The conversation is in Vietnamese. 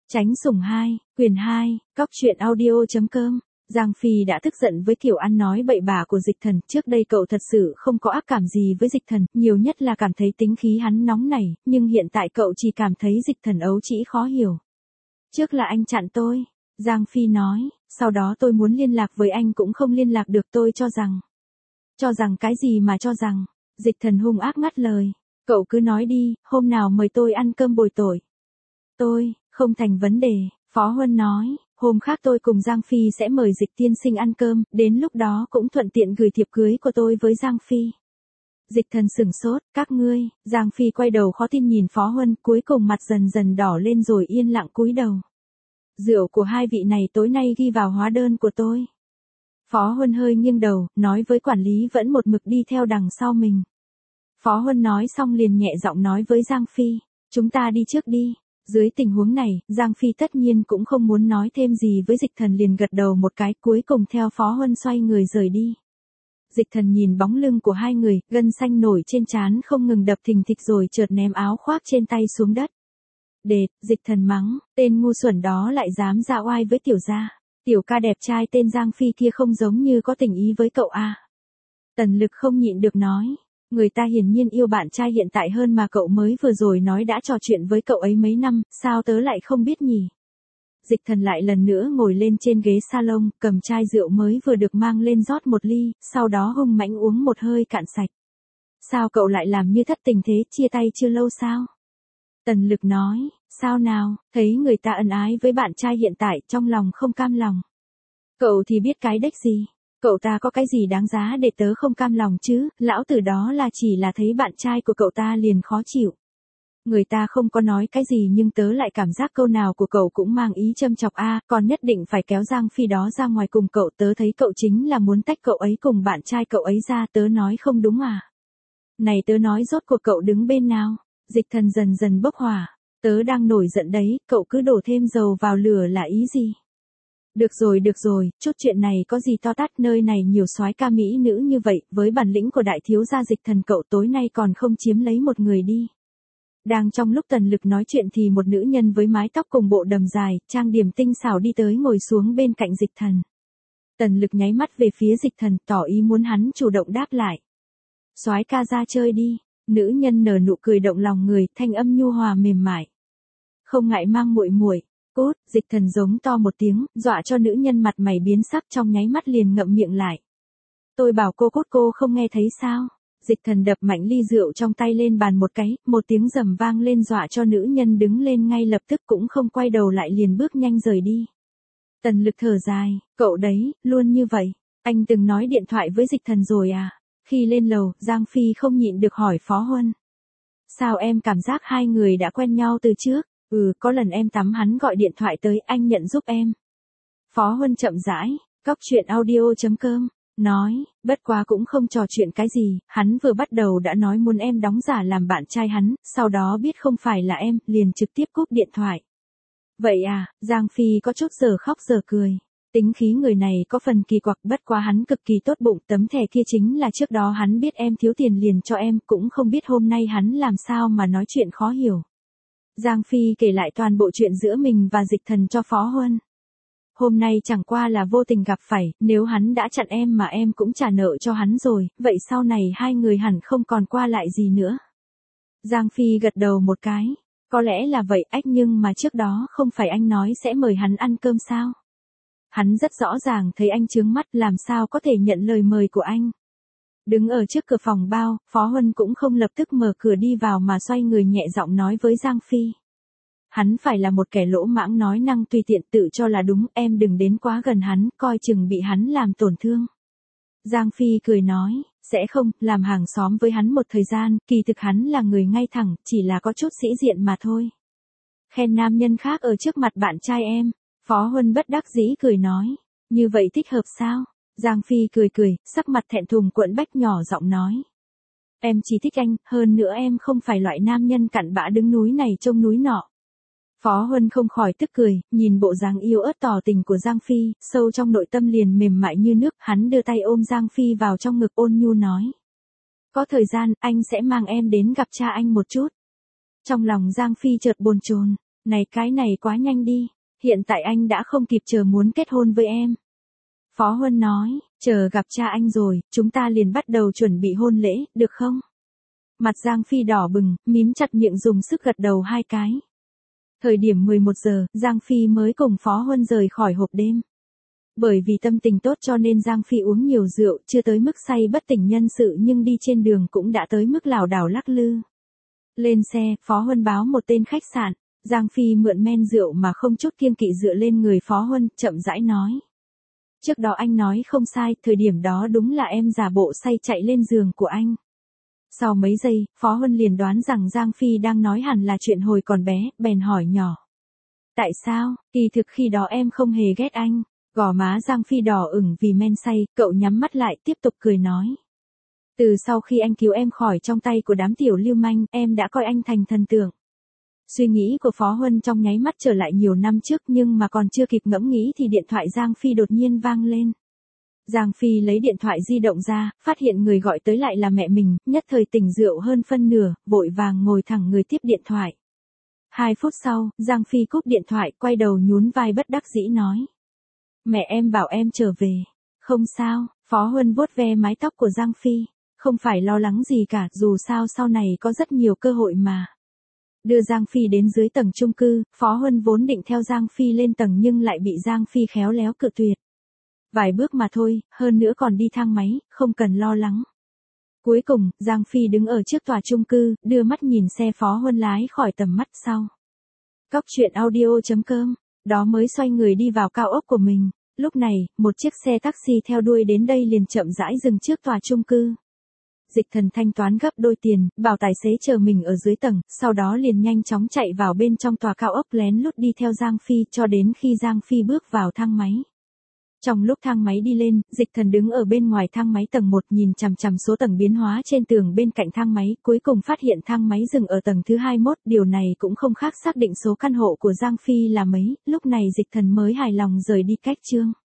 Tránh sủng 2, quyền 2, Cóc truyện audio.com. Giang Phi đã tức giận với kiểu ăn nói bậy bạ của Dịch Thần, trước đây cậu thật sự không có ác cảm gì với Dịch Thần, nhiều nhất là cảm thấy tính khí hắn nóng nảy, nhưng hiện tại cậu chỉ cảm thấy Dịch Thần ấu trĩ khó hiểu. Trước là anh chặn tôi, Giang Phi nói, sau đó tôi muốn liên lạc với anh cũng không liên lạc được, tôi cho rằng cái gì mà cho rằng, Dịch Thần hung ác ngắt lời, cậu cứ nói đi, hôm nào mời tôi ăn cơm bồi tội. Tôi, không thành vấn đề, Phó Huân nói, hôm khác tôi cùng Giang Phi sẽ mời Dịch tiên sinh ăn cơm, đến lúc đó cũng thuận tiện gửi thiệp cưới của tôi với Giang Phi. Dịch Thần sửng sốt, các ngươi, Giang Phi quay đầu khó tin nhìn Phó Huân, cuối cùng mặt dần dần đỏ lên rồi yên lặng cúi đầu. Rượu của hai vị này tối nay ghi vào hóa đơn của tôi. Phó Huân hơi nghiêng đầu, nói với quản lý vẫn một mực đi theo đằng sau mình. Phó Huân nói xong liền nhẹ giọng nói với Giang Phi, chúng ta đi trước đi. Dưới tình huống này, Giang Phi tất nhiên cũng không muốn nói thêm gì với Dịch Thần, liền gật đầu một cái, cuối cùng theo Phó Huân xoay người rời đi. Dịch Thần nhìn bóng lưng của hai người, gân xanh nổi trên trán không ngừng đập thình thịch rồi chợt ném áo khoác trên tay xuống đất. Đệt, Dịch Thần mắng, tên ngu xuẩn đó lại dám ra oai với tiểu gia. Tiểu ca đẹp trai tên Giang Phi kia không giống như có tình ý với cậu à. Tần Lực không nhịn được nói. Người ta hiển nhiên yêu bạn trai hiện tại hơn mà, cậu mới vừa rồi nói đã trò chuyện với cậu ấy mấy năm, sao tớ lại không biết nhỉ? Dịch Thần lại lần nữa ngồi lên trên ghế salon, cầm chai rượu mới vừa được mang lên rót một ly, sau đó hung mãnh uống một hơi cạn sạch. Sao cậu lại làm như thất tình thế, chia tay chưa lâu sao? Tần Lực nói, sao nào, thấy người ta ân ái với bạn trai hiện tại, trong lòng không cam lòng. Cậu thì biết cái đếch gì? Cậu ta có cái gì đáng giá để tớ không cam lòng chứ, lão tử đó là chỉ là thấy bạn trai của cậu ta liền khó chịu. Người ta không có nói cái gì nhưng tớ lại cảm giác câu nào của cậu cũng mang ý châm chọc a, còn nhất định phải kéo Giang Phi đó ra ngoài cùng cậu, tớ thấy cậu chính là muốn tách cậu ấy cùng bạn trai cậu ấy ra, tớ nói không đúng à? Này tớ nói rốt cuộc cậu đứng bên nào? Dịch Thần dần dần bốc hỏa, tớ đang nổi giận đấy, cậu cứ đổ thêm dầu vào lửa là ý gì? Được rồi, chút chuyện này có gì to tát, nơi này nhiều soái ca mỹ nữ như vậy, với bản lĩnh của đại thiếu gia Dịch Thần cậu tối nay còn không chiếm lấy một người đi. Đang trong lúc Tần Lực nói chuyện thì một nữ nhân với mái tóc cùng bộ đầm dài, trang điểm tinh xảo đi tới ngồi xuống bên cạnh Dịch Thần. Tần Lực nháy mắt về phía Dịch Thần, tỏ ý muốn hắn chủ động đáp lại. Soái ca ra chơi đi, nữ nhân nở nụ cười động lòng người, thanh âm nhu hòa mềm mại. Không ngại mang muội muội. Cút, Dịch Thần giống to một tiếng, dọa cho nữ nhân mặt mày biến sắc, trong nháy mắt liền ngậm miệng lại. Tôi bảo cô cút, cô không nghe thấy sao? Dịch Thần đập mạnh ly rượu trong tay lên bàn một cái, một tiếng rầm vang lên dọa cho nữ nhân đứng lên ngay lập tức cũng không quay đầu lại liền bước nhanh rời đi. Tần Lực thở dài, cậu đấy, luôn như vậy. Anh từng nói điện thoại với Dịch Thần rồi à? Khi lên lầu, Giang Phi không nhịn được hỏi Phó Huân. Sao em cảm giác hai người đã quen nhau từ trước? Có lần em tắm hắn gọi điện thoại tới, anh nhận giúp em. Phó Huân chậm rãi, Cóc truyện audio.com, nói, bất quá cũng không trò chuyện cái gì, hắn vừa bắt đầu đã nói muốn em đóng giả làm bạn trai hắn, sau đó biết không phải là em, liền trực tiếp cúp điện thoại. Vậy à, Giang Phi có chút giờ khóc giờ cười. Tính khí người này có phần kỳ quặc, bất quá hắn cực kỳ tốt bụng, tấm thẻ kia chính là trước đó hắn biết em thiếu tiền liền cho em, cũng không biết hôm nay hắn làm sao mà nói chuyện khó hiểu. Giang Phi kể lại toàn bộ chuyện giữa mình và Dịch Thần cho Phó Huân. Hôm nay chẳng qua là vô tình gặp phải, nếu hắn đã chặn em mà em cũng trả nợ cho hắn rồi, vậy sau này hai người hẳn không còn qua lại gì nữa. Giang Phi gật đầu một cái, có lẽ là vậy ách, nhưng mà trước đó không phải anh nói sẽ mời hắn ăn cơm sao? Hắn rất rõ ràng thấy anh chướng mắt, làm sao có thể nhận lời mời của anh. Đứng ở trước cửa phòng bao, Phó Huân cũng không lập tức mở cửa đi vào mà xoay người nhẹ giọng nói với Giang Phi. Hắn phải là một kẻ lỗ mãng nói năng tùy tiện tự cho là đúng, em đừng đến quá gần hắn, coi chừng bị hắn làm tổn thương. Giang Phi cười nói, sẽ không, làm hàng xóm với hắn một thời gian, kỳ thực hắn là người ngay thẳng, chỉ là có chút sĩ diện mà thôi. Khen nam nhân khác ở trước mặt bạn trai em, Phó Huân bất đắc dĩ cười nói, như vậy thích hợp sao? Giang Phi cười, sắc mặt thẹn thùng cuộn bách nhỏ giọng nói. Em chỉ thích anh, hơn nữa em không phải loại nam nhân cặn bã đứng núi này trông núi nọ. Phó Huân không khỏi tức cười, nhìn bộ dáng yêu ớt tỏ tình của Giang Phi, sâu trong nội tâm liền mềm mại như nước, hắn đưa tay ôm Giang Phi vào trong ngực ôn nhu nói. Có thời gian, anh sẽ mang em đến gặp cha anh một chút. Trong lòng Giang Phi chợt bồn chồn, Này cái này quá nhanh đi, hiện tại anh đã không kịp chờ muốn kết hôn với em. Phó Huân nói, chờ gặp cha anh rồi, chúng ta liền bắt đầu chuẩn bị hôn lễ, được không? Mặt Giang Phi đỏ bừng, mím chặt miệng dùng sức gật đầu 2 cái. Thời điểm 11 giờ, Giang Phi mới cùng Phó Huân rời khỏi hộp đêm. Bởi vì tâm tình tốt cho nên Giang Phi uống nhiều rượu, chưa tới mức say bất tỉnh nhân sự nhưng đi trên đường cũng đã tới mức lảo đảo lắc lư. Lên xe, Phó Huân báo một tên khách sạn, Giang Phi mượn men rượu mà không chút kiêng kỵ dựa lên người Phó Huân, chậm rãi nói. Trước đó anh nói không sai, thời điểm đó đúng là em giả bộ say chạy lên giường của anh. Sau mấy giây, Phó Huân liền đoán rằng Giang Phi đang nói hẳn là chuyện hồi còn bé, bèn hỏi nhỏ. Tại sao, kỳ thực khi đó em không hề ghét anh. Gò má Giang Phi đỏ ửng vì men say, cậu nhắm mắt lại tiếp tục cười nói. Từ sau khi anh cứu em khỏi trong tay của đám tiểu lưu manh, em đã coi anh thành thần tượng. Suy nghĩ của Phó Huân trong nháy mắt trở lại nhiều năm trước nhưng mà còn chưa kịp ngẫm nghĩ thì điện thoại Giang Phi đột nhiên vang lên. Giang Phi lấy điện thoại di động ra, phát hiện người gọi tới lại là mẹ mình, nhất thời tỉnh rượu hơn phân nửa, vội vàng ngồi thẳng người tiếp điện thoại. 2 phút sau, Giang Phi cúp điện thoại, quay đầu nhún vai bất đắc dĩ nói. Mẹ em bảo em trở về. Không sao, Phó Huân vuốt ve mái tóc của Giang Phi. Không phải lo lắng gì cả, dù sao sau này có rất nhiều cơ hội mà. Đưa Giang Phi đến dưới tầng chung cư, Phó Huân vốn định theo Giang Phi lên tầng nhưng lại bị Giang Phi khéo léo cự tuyệt. Vài bước mà thôi, hơn nữa còn đi thang máy, không cần lo lắng. Cuối cùng, Giang Phi đứng ở trước tòa chung cư, đưa mắt nhìn xe Phó Huân lái khỏi tầm mắt sau. Cóc truyện audio.com, đó mới xoay người đi vào cao ốc của mình. Lúc này, một chiếc xe taxi theo đuôi đến đây liền chậm rãi dừng trước tòa chung cư. Dịch Thần thanh toán gấp đôi tiền, bảo tài xế chờ mình ở dưới tầng, sau đó liền nhanh chóng chạy vào bên trong tòa cao ốc lén lút đi theo Giang Phi cho đến khi Giang Phi bước vào thang máy. Trong lúc thang máy đi lên, Dịch Thần đứng ở bên ngoài thang máy tầng 1 nhìn chằm chằm số tầng biến hóa trên tường bên cạnh thang máy, cuối cùng phát hiện thang máy dừng ở tầng thứ 21, điều này cũng không khác xác định số căn hộ của Giang Phi là mấy, lúc này Dịch Thần mới hài lòng rời đi cách chương.